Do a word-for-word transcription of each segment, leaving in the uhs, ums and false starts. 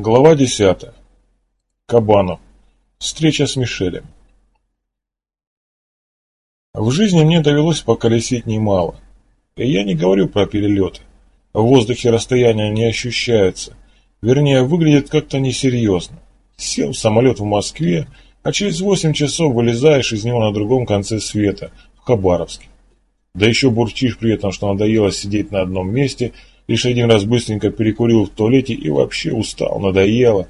Глава десятая. Кабанов. Встреча с Мишелем. В жизни мне довелось поколесить немало. И я не говорю про перелеты. В воздухе расстояние не ощущается. Вернее, выглядит как-то несерьезно. Сел в самолет в Москве, а через восемь часов вылезаешь из него на другом конце света, в Хабаровске. Да еще бурчишь при этом, что надоело сидеть на одном месте. Лишь один раз быстренько перекурил в туалете и вообще устал, надоело.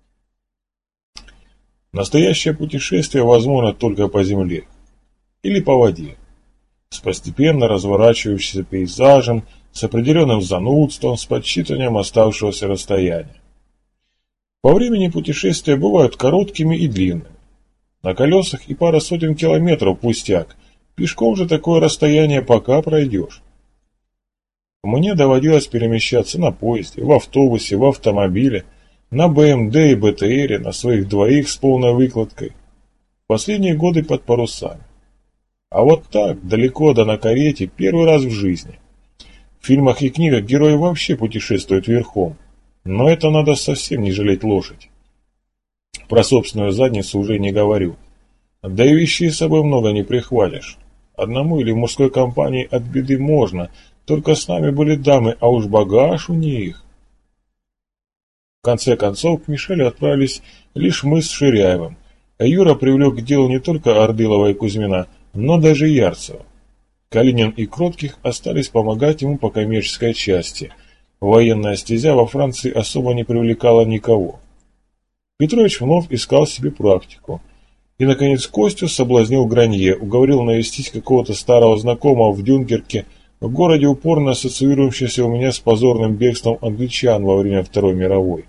Настоящее путешествие возможно только по земле или по воде, с постепенно разворачивающимся пейзажем, с определенным занудством, с подсчитыванием оставшегося расстояния. По времени путешествия бывают короткими и длинными. На колесах и пара сотен километров пустяк, пешком же такое расстояние пока пройдешь. Мне доводилось перемещаться на поезде, в автобусе, в автомобиле, на бэ эм дэ и бэ тэ эре, на своих двоих с полной выкладкой. Последние годы под парусами. А вот так, далеко да на карете, первый раз в жизни. В фильмах и книгах герои вообще путешествуют верхом, но это надо совсем не жалеть лошадь. Про собственную задницу уже не говорю. Да и вещей с собой много не прихватишь. Одному или в мужской компании от беды можно. Только с нами были дамы, а уж багаж у них. В конце концов, к Мишелю отправились лишь мы с Ширяевым. А Юра привлек к делу не только Ордылова и Кузьмина, но даже Ярцева. Калинин и Кротких остались помогать ему по коммерческой части. Военная стезя во Франции особо не привлекала никого. Петрович вновь искал себе практику. И, наконец, Костю соблазнил Гранье, уговорил навестить какого-то старого знакомого в Дюнкерке, в городе, упорно ассоциирующемся у меня с позорным бегством англичан во время Второй мировой.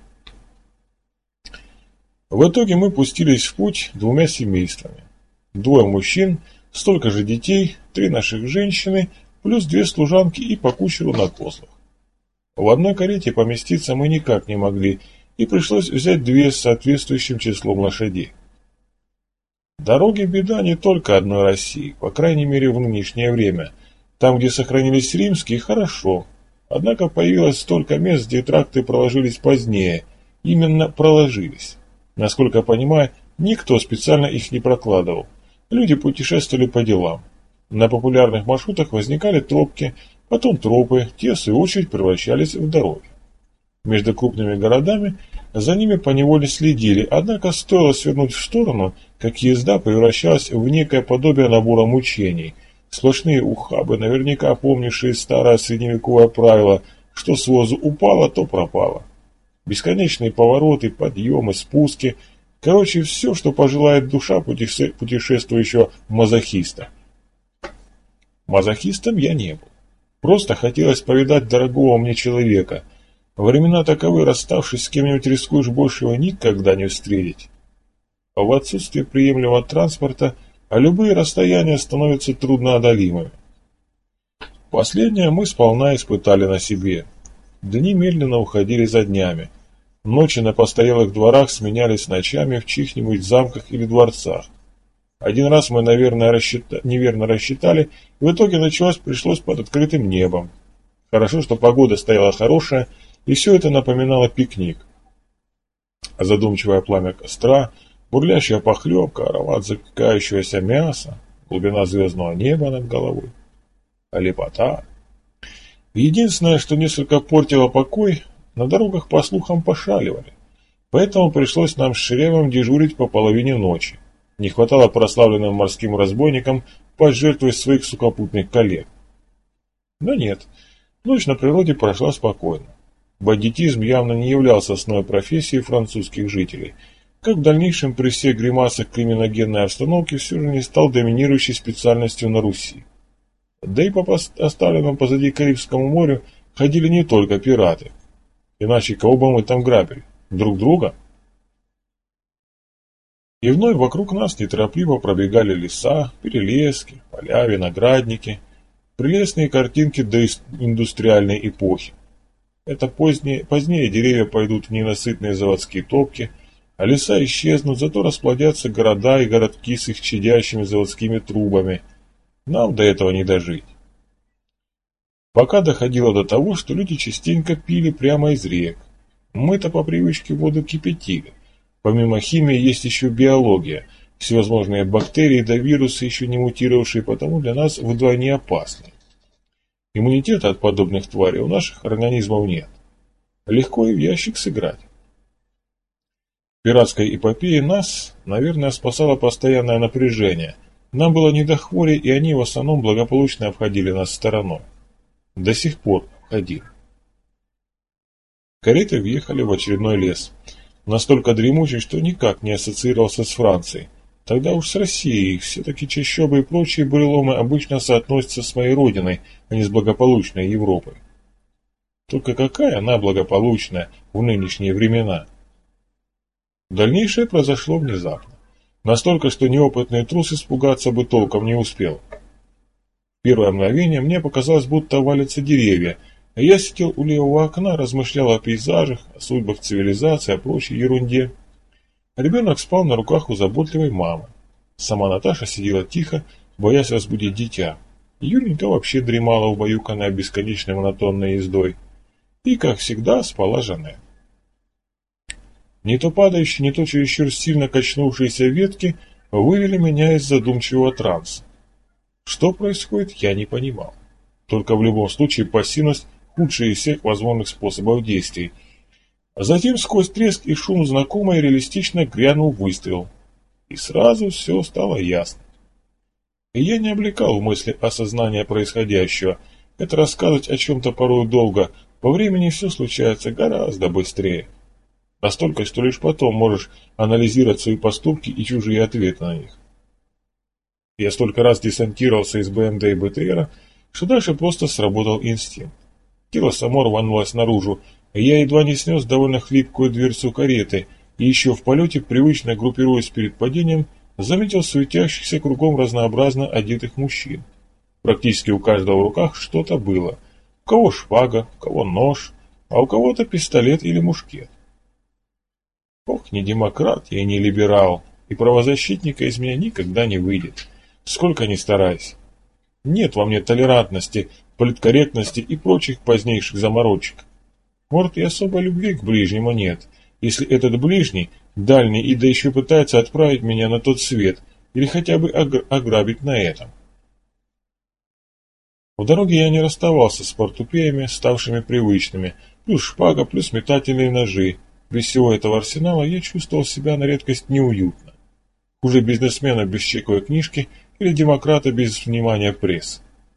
В итоге мы пустились в путь двумя семействами. Двое мужчин, столько же детей, три наших женщины, плюс две служанки и по кучеру на козлах. В одной карете поместиться мы никак не могли, и пришлось взять две с соответствующим числом лошадей. Дороги беда не только одной России, по крайней мере в нынешнее время. Там, где сохранились римские, хорошо. Однако появилось столько мест, где тракты проложились позднее. Именно проложились. Насколько понимаю, никто специально их не прокладывал. Люди путешествовали по делам. На популярных маршрутах возникали тропки, потом тропы, те в свою очередь превращались в дороги. Между крупными городами за ними поневоле следили, однако стоило свернуть в сторону, как езда превращалась в некое подобие набора мучений. Сплошные ухабы, наверняка помнившие старое средневековое правило, что с возу упало, то пропало. Бесконечные повороты, подъемы, спуски. Короче, все, что пожелает душа путешествующего мазохиста. Мазохистом я не был. Просто хотелось повидать дорогого мне человека. Времена таковы, расставшись с кем-нибудь, рискуешь больше его никогда не встретить. А в отсутствие приемлемого транспорта, а любые расстояния становятся трудноодолимыми. Последнее мы сполна испытали на себе. Дни медленно уходили за днями. Ночи на постоялых дворах сменялись ночами в чьих-нибудь замках или дворцах. Один раз мы, наверное, рассчита... неверно рассчитали, и в итоге началось пришлось под открытым небом. Хорошо, что погода стояла хорошая, и все это напоминало пикник. Задумчивое пламя костра, бурлящая похлебка, аромат запекающегося мяса, глубина звездного неба над головой. А лепота. Единственное, что несколько портило покой, на дорогах, по слухам, пошаливали. Поэтому пришлось нам с Ширяевым дежурить по половине ночи. Не хватало прославленным морским разбойникам пожертвовать своих сухопутных коллег. Но нет, ночь на природе прошла спокойно. Бандитизм явно не являлся основной профессией французских жителей, как в дальнейшем при всех гримасах криминогенной обстановки все же не стал доминирующей специальностью на Руси. Да и по оставленному позади Карибскому морю ходили не только пираты. Иначе кого бы мы там грабили? Друг друга? И вновь вокруг нас неторопливо пробегали леса, перелески, поля, виноградники, прелестные картинки доиндустриальной эпохи. Это позднее, позднее деревья пойдут в ненасытные заводские топки, а леса исчезнут, зато расплодятся города и городки с их чадящими заводскими трубами. Нам до этого не дожить. Пока доходило до того, что люди частенько пили прямо из рек. Мы-то по привычке воду кипятили. Помимо химии есть еще биология, всевозможные бактерии да вирусы, еще не мутировавшие, потому для нас вдвойне опасны. Иммунитета от подобных тварей у наших организмов нет. Легко и в ящик сыграть. В пиратской эпопее нас, наверное, спасало постоянное напряжение. Нам было не до хвори, и они в основном благополучно обходили нас стороной. До сих пор обходили. Кареты въехали в очередной лес. Настолько дремучий, что никак не ассоциировался с Францией. Тогда уж с Россией, все-таки чащобы и прочие буреломы обычно соотносятся с моей родиной, а не с благополучной Европой. Только какая она благополучная в нынешние времена? Дальнейшее произошло внезапно. Настолько, что неопытный трус испугаться бы толком не успел. В первое мгновение мне показалось, будто валятся деревья, а я сидел у левого окна, размышлял о пейзажах, о судьбах цивилизации, о прочей ерунде. Ребенок спал на руках у заботливой мамы. Сама Наташа сидела тихо, боясь разбудить дитя. Юленька вообще дремала, убаюканная бесконечной монотонной ездой. И, как всегда, спала Жанет. Не то падающие, не то чересчур сильно качнувшиеся ветки вывели меня из задумчивого транса. Что происходит, я не понимал. Только в любом случае пассивность – худший из всех возможных способов действий. А затем сквозь треск и шум знакомый реалистично грянул выстрел. И сразу все стало ясно. И я не облекал в мысли осознания происходящего. Это рассказывать о чем-то порой долго, по времени все случается гораздо быстрее. Настолько, что лишь потом можешь анализировать свои поступки и чужие ответы на них. Я столько раз десантировался из БМД и БТРа, что дальше просто сработал инстинкт. Тело само рванулось наружу, и я едва не снес довольно хлипкую дверцу кареты, и еще в полете, привычно группируясь перед падением, заметил светящихся кругом разнообразно одетых мужчин. Практически у каждого в руках что-то было. У кого шпага, у кого нож, а у кого-то пистолет или мушкет. Ох, не демократ я и не либерал, и правозащитника из меня никогда не выйдет, сколько ни старайся. Нет во мне толерантности, политкорректности и прочих позднейших заморочек. Может, и особой любви к ближнему нет, если этот ближний, дальний и да еще пытается отправить меня на тот свет, или хотя бы ограбить на этом. В дороге я не расставался с портупеями, ставшими привычными, плюс шпага, плюс метательные ножи. Без всего этого арсенала я чувствовал себя на редкость неуютно. Хуже бизнесмена без чековой книжки или демократа без внимания прессы.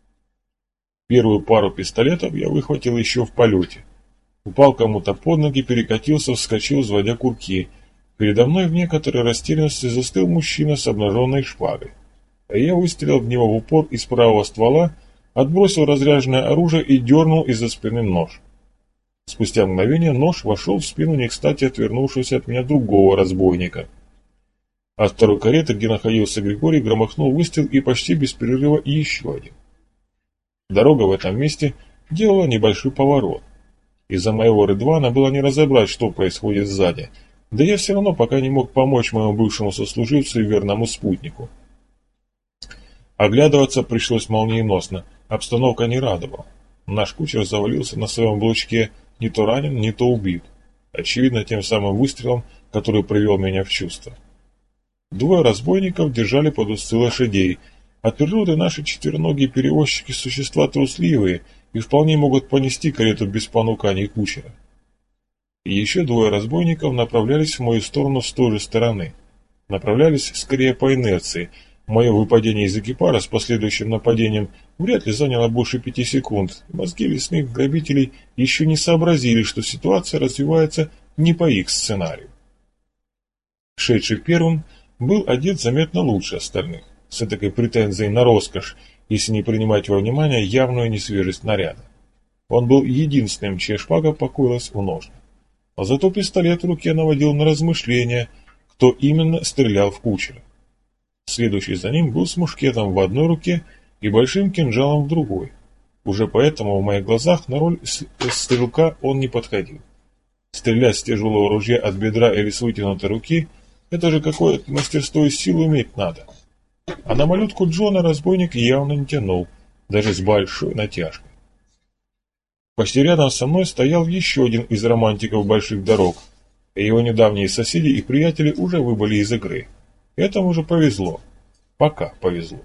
Первую пару пистолетов я выхватил еще в полете. Упал кому-то под ноги, перекатился, вскочил, взводя курки. Передо мной в некоторой растерянности застыл мужчина с обнаженной шпагой. А я выстрелил в него в упор из правого ствола, отбросил разряженное оружие и дернул из-за спины нож. Спустя мгновение нож вошел в спину не кстати отвернувшегося от меня другого разбойника. От второй кареты, где находился Григорий, громыхнул выстрел и почти без перерыва еще один. Дорога в этом месте делала небольшой поворот. Из-за моего Рыдвана было не разобрать, что происходит сзади, да я все равно пока не мог помочь моему бывшему сослуживцу и верному спутнику. Оглядываться пришлось молниеносно, обстановка не радовала. Наш кучер завалился на своем облучке, не то ранен, не то убит. Очевидно, тем самым выстрелом, который привел меня в чувство. Двое разбойников держали под узцы лошадей. От природы наши четвероногие перевозчики существа трусливые и вполне могут понести карету без понуканий кучера. И еще двое разбойников направлялись в мою сторону с той же стороны. Направлялись скорее по инерции. Мое выпадение из экипажа с последующим нападением вряд ли заняло больше пяти секунд. Мозги лесных грабителей еще не сообразили, что ситуация развивается не по их сценарию. Шедший первым был одет заметно лучше остальных, с этакой претензией на роскошь, если не принимать во внимание явную несвежесть наряда. Он был единственным, чья шпага покоилась в ножнах. А зато пистолет в руке наводил на размышления, кто именно стрелял в кучера. Следующий за ним был с мушкетом в одной руке и большим кинжалом в другой. Уже поэтому в моих глазах на роль стрелка он не подходил. Стрелять с тяжелого ружья от бедра или с вытянутой руки — это же какое-то мастерство и силу иметь надо. А на малютку Джона разбойник явно не тянул, даже с большой натяжкой. Почти рядом со мной стоял еще один из романтиков больших дорог, и его недавние соседи и приятели уже выбыли из игры. Этому же повезло. Пока повезло.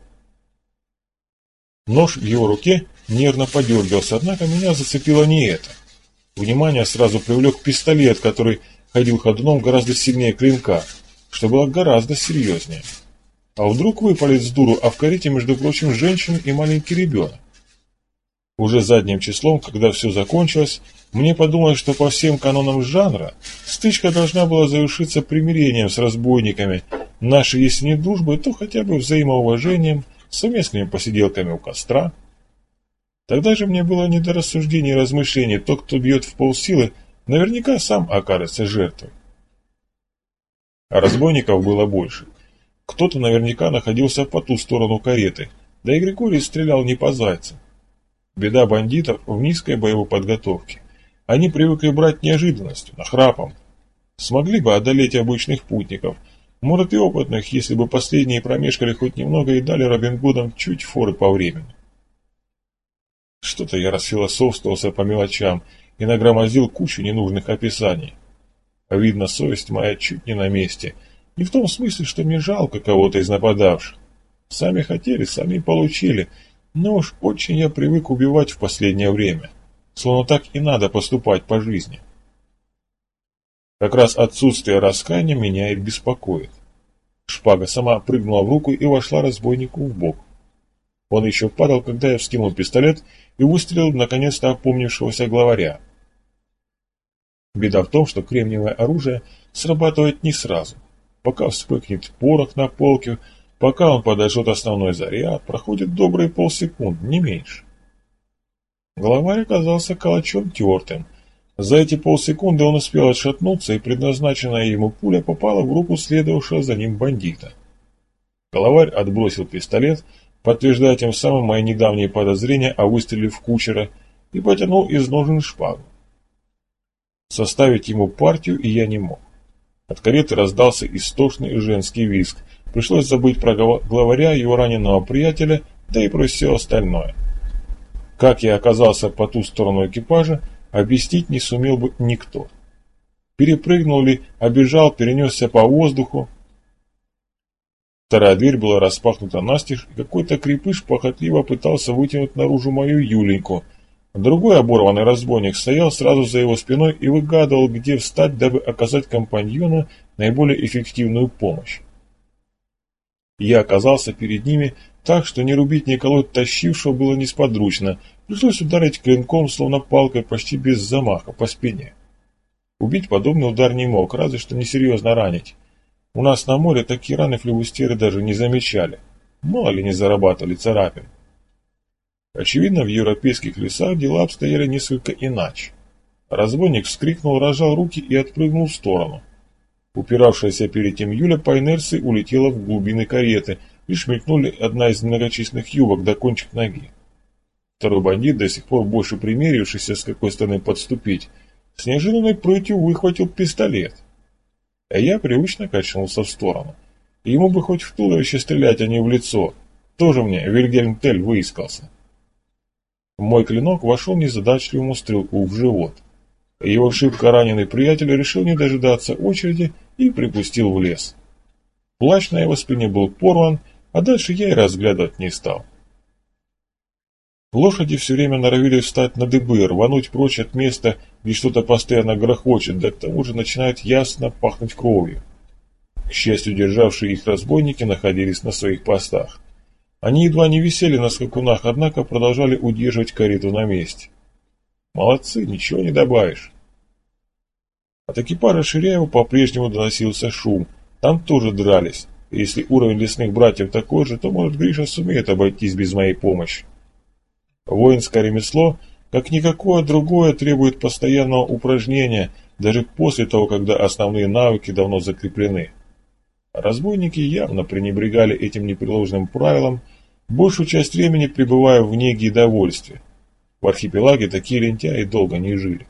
Нож в его руке нервно подергался, однако меня зацепило не это. Внимание сразу привлек пистолет, который ходил ходуном гораздо сильнее клинка, что было гораздо серьезнее. А вдруг выпалит с дуру, а в карете, между прочим, женщина и маленький ребенок. Уже задним числом, когда все закончилось, мне подумалось, что по всем канонам жанра стычка должна была завершиться примирением с разбойниками, нашей, если не дружбой, то хотя бы взаимоуважением, совместными посиделками у костра. Тогда же мне было не до рассуждений и размышлений, тот, кто бьет в полсилы, наверняка сам окажется жертвой. А разбойников было больше. Кто-то наверняка находился по ту сторону кареты, да и Григорий стрелял не по зайцам. Беда бандитов в низкой боевой подготовке. Они привыкли брать неожиданностью, нахрапом. Смогли бы одолеть обычных путников, может и опытных, если бы последние промешкали хоть немного и дали Робин Гудам чуть форы по времени. Что-то я расфилософствовался по мелочам и нагромоздил кучу ненужных описаний. Видно, совесть моя чуть не на месте. Не в том смысле, что мне жалко кого-то из нападавших. Сами хотели, сами получили. Но уж очень я привык убивать в последнее время. Словно так и надо поступать по жизни. Как раз отсутствие раскаяния меня и беспокоит. Шпага сама прыгнула в руку и вошла разбойнику в бок. Он еще падал, когда я вскинул пистолет и выстрелил наконец-то опомнившегося главаря. Беда в том, что кремниевое оружие срабатывает не сразу. Пока вспыхнет порох на полке, пока он подожжет основной заряд, проходит добрые полсекунды, не меньше. Главарь оказался калачом тертым. За эти полсекунды он успел отшатнуться, и предназначенная ему пуля попала в руку следовавшего за ним бандита. Главарь отбросил пистолет, подтверждая тем самым мои недавние подозрения о выстреле в кучера, и потянул из ножен шпагу. Составить ему партию и я не мог. От кареты раздался истошный женский визг. Пришлось забыть про главаря, его раненого приятеля, да и про все остальное. Как я оказался по ту сторону экипажа, объяснить не сумел бы никто. Перепрыгнул ли, обежал, перенесся по воздуху. Вторая дверь была распахнута настежь, и какой-то крепыш похотливо пытался вытянуть наружу мою Юленьку. Другой оборванный разбойник стоял сразу за его спиной и выгадывал, где встать, дабы оказать компаньону наиболее эффективную помощь. Я оказался перед ними так, что не рубить, ни колоть тащившего было несподручно. Пришлось ударить клинком, словно палкой, почти без замаха, по спине. Убить подобный удар не мог, разве что несерьезно ранить. У нас на море такие раны флебустеры даже не замечали. Мало ли не зарабатывали царапин. Очевидно, в европейских лесах дела обстояли несколько иначе. Разбойник вскрикнул, разжал руки и отпрыгнул в сторону. Упиравшаяся перед тем Юля по инерции улетела в глубины кареты, лишь мелькнули одна из многочисленных юбок до кончик ноги. Второй бандит, до сих пор больше примерившийся, с какой стороны подступить, с неожиданной прытью выхватил пистолет. А я привычно качнулся в сторону. Ему бы хоть в туловище стрелять, а не в лицо. Тоже мне Вильгельм Тель выискался. Мой клинок вошел незадачливому стрелку в живот. Его шибко раненый приятель решил не дожидаться очереди и припустил в лес. Плащ на его спине был порван, а дальше я и разглядывать не стал. Лошади все время норовили встать на дыбы, рвануть прочь от места, где что-то постоянно грохочет, да к тому же начинает ясно пахнуть кровью. К счастью, державшие их разбойники находились на своих постах. Они едва не висели на скакунах, однако продолжали удерживать карету на месте. Молодцы, ничего не добавишь. От экипажа Ширяева по-прежнему доносился шум. Там тоже дрались. И если уровень лесных братьев такой же, то, может, Гриша сумеет обойтись без моей помощи. Воинское ремесло, как никакое другое, требует постоянного упражнения, даже после того, когда основные навыки давно закреплены. Разбойники явно пренебрегали этим непреложным правилом, большую часть времени пребывая в неге и довольстве. В архипелаге такие лентяи долго не жили.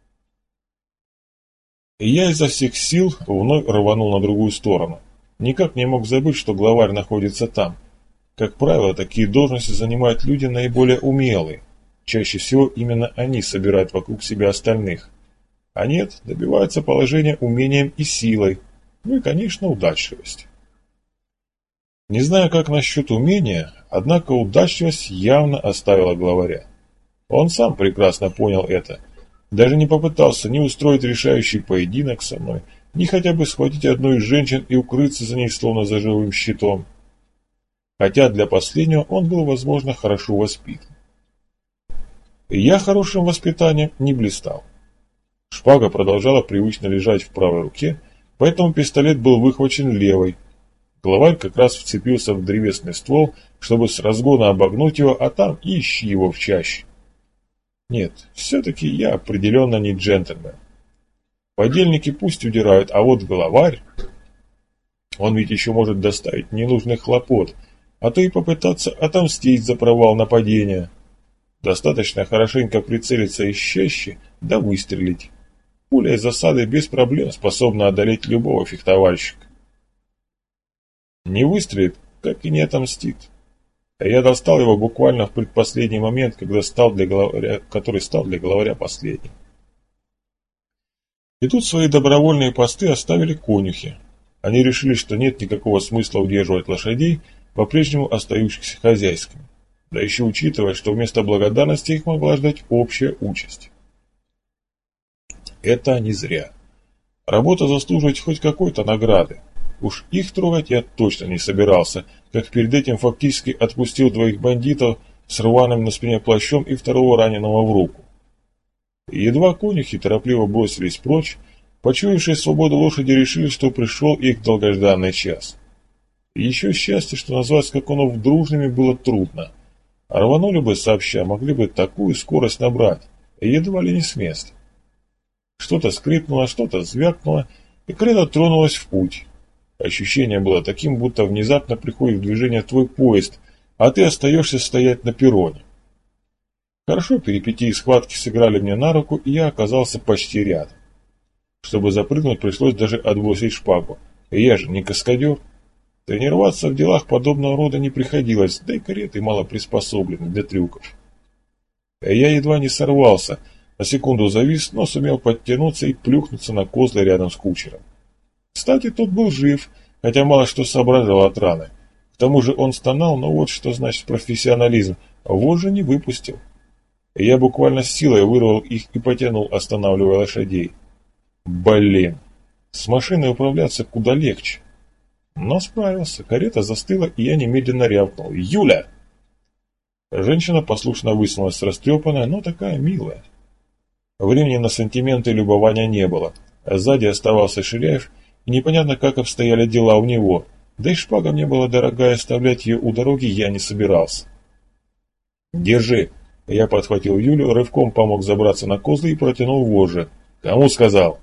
И я изо всех сил вновь рванул на другую сторону. Никак не мог забыть, что главарь находится там. Как правило, такие должности занимают люди наиболее умелые. Чаще всего именно они собирают вокруг себя остальных. А нет, добиваются положения умением и силой, ну и, конечно, удачливость. Не знаю, как насчет умения, однако удачливость явно оставила главаря. Он сам прекрасно понял это. Даже не попытался ни устроить решающий поединок со мной, ни хотя бы схватить одну из женщин и укрыться за ней словно за живым щитом. Хотя для последнего он был, возможно, хорошо воспитан. И я хорошим воспитанием не блистал. Шпага продолжала привычно лежать в правой руке, поэтому пистолет был выхвачен левой. Главарь как раз вцепился в древесный ствол, чтобы с разгона обогнуть его, а там и ищи его в чаще. Нет, все-таки я определенно не джентльмен. Подельники пусть удирают, а вот главарь... Он ведь еще может доставить ненужных хлопот, а то и попытаться отомстить за провал нападения. Достаточно хорошенько прицелиться из чащи, да выстрелить. Пуля из засады без проблем способна одолеть любого фехтовальщика. Не выстрелит, как и не отомстит. А я достал его буквально в предпоследний момент, когда стал для главаря, который стал для главаря последним. И тут свои добровольные посты оставили конюхи. Они решили, что нет никакого смысла удерживать лошадей, по-прежнему остающихся хозяйскими. Да еще учитывая, что вместо благодарности их могла ждать общая участь. Это не зря. Работа заслуживает хоть какой-то награды. Уж их трогать я точно не собирался, как перед этим фактически отпустил двоих бандитов с рваным на спине плащом и второго раненого в руку. И едва конюхи торопливо бросились прочь, почуявшие свободу лошади решили, что пришел их долгожданный час. И еще счастье, что назвать скакунов дружными было трудно. А рванули бы сообща, могли бы такую скорость набрать, и едва ли не с места. Что-то скрипнуло, что-то звякнуло, и карета тронулась в путь. Ощущение было таким, будто внезапно приходит в движение твой поезд, а ты остаешься стоять на перроне. Хорошо, перипетии схватки сыграли мне на руку, и я оказался почти рядом. Чтобы запрыгнуть, пришлось даже отбросить шпагу. И я же не каскадер. Тренироваться в делах подобного рода не приходилось, да и кареты мало приспособлены для трюков. И я едва не сорвался, на секунду завис, но сумел подтянуться и плюхнуться на козлы рядом с кучером. Кстати, тот был жив, хотя мало что соображал от раны. К тому же он стонал, но вот что значит профессионализм, вожжи не выпустил. И я буквально с силой вырвал их и потянул, останавливая лошадей. Блин, с машиной управляться куда легче. Но справился, карета застыла, и я немедленно рявкнул: «Юля!» Женщина послушно высунулась растрепанная, но такая милая. Времени на сантименты и любования не было, а сзади оставался Ширяев, и непонятно, как обстояли дела у него, да и шпага мне была дорогая, оставлять ее у дороги я не собирался. «Держи!» Я подхватил Юлю, рывком помог забраться на козлы и протянул вожжи. «Кому сказал?»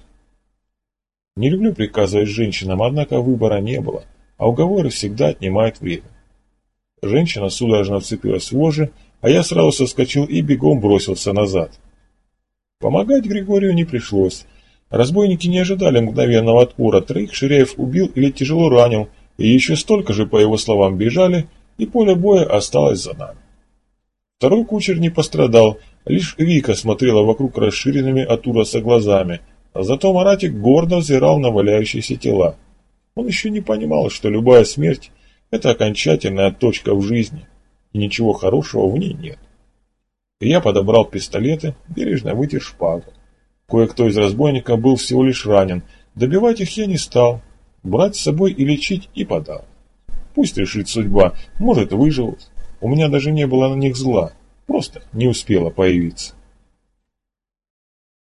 Не люблю приказывать женщинам, однако выбора не было, а уговоры всегда отнимают время. Женщина судорожно вцепилась в вожжи, а я сразу соскочил и бегом бросился назад. Помогать Григорию не пришлось. Разбойники не ожидали мгновенного отпора, троих Ширяев убил или тяжело ранил, и еще столько же, по его словам, бежали, и поле боя осталось за нами. Второй кучер не пострадал, лишь Вика смотрела вокруг расширенными от ужаса глазами, а зато Маратик гордо взирал на валяющиеся тела. Он еще не понимал, что любая смерть – это окончательная точка в жизни, и ничего хорошего в ней нет. И я подобрал пистолеты, бережно вытер шпагу. Кое-кто из разбойников был всего лишь ранен, добивать их я не стал, брать с собой и лечить и подал. Пусть решит судьба, может выживут, у меня даже не было на них зла, просто не успела появиться.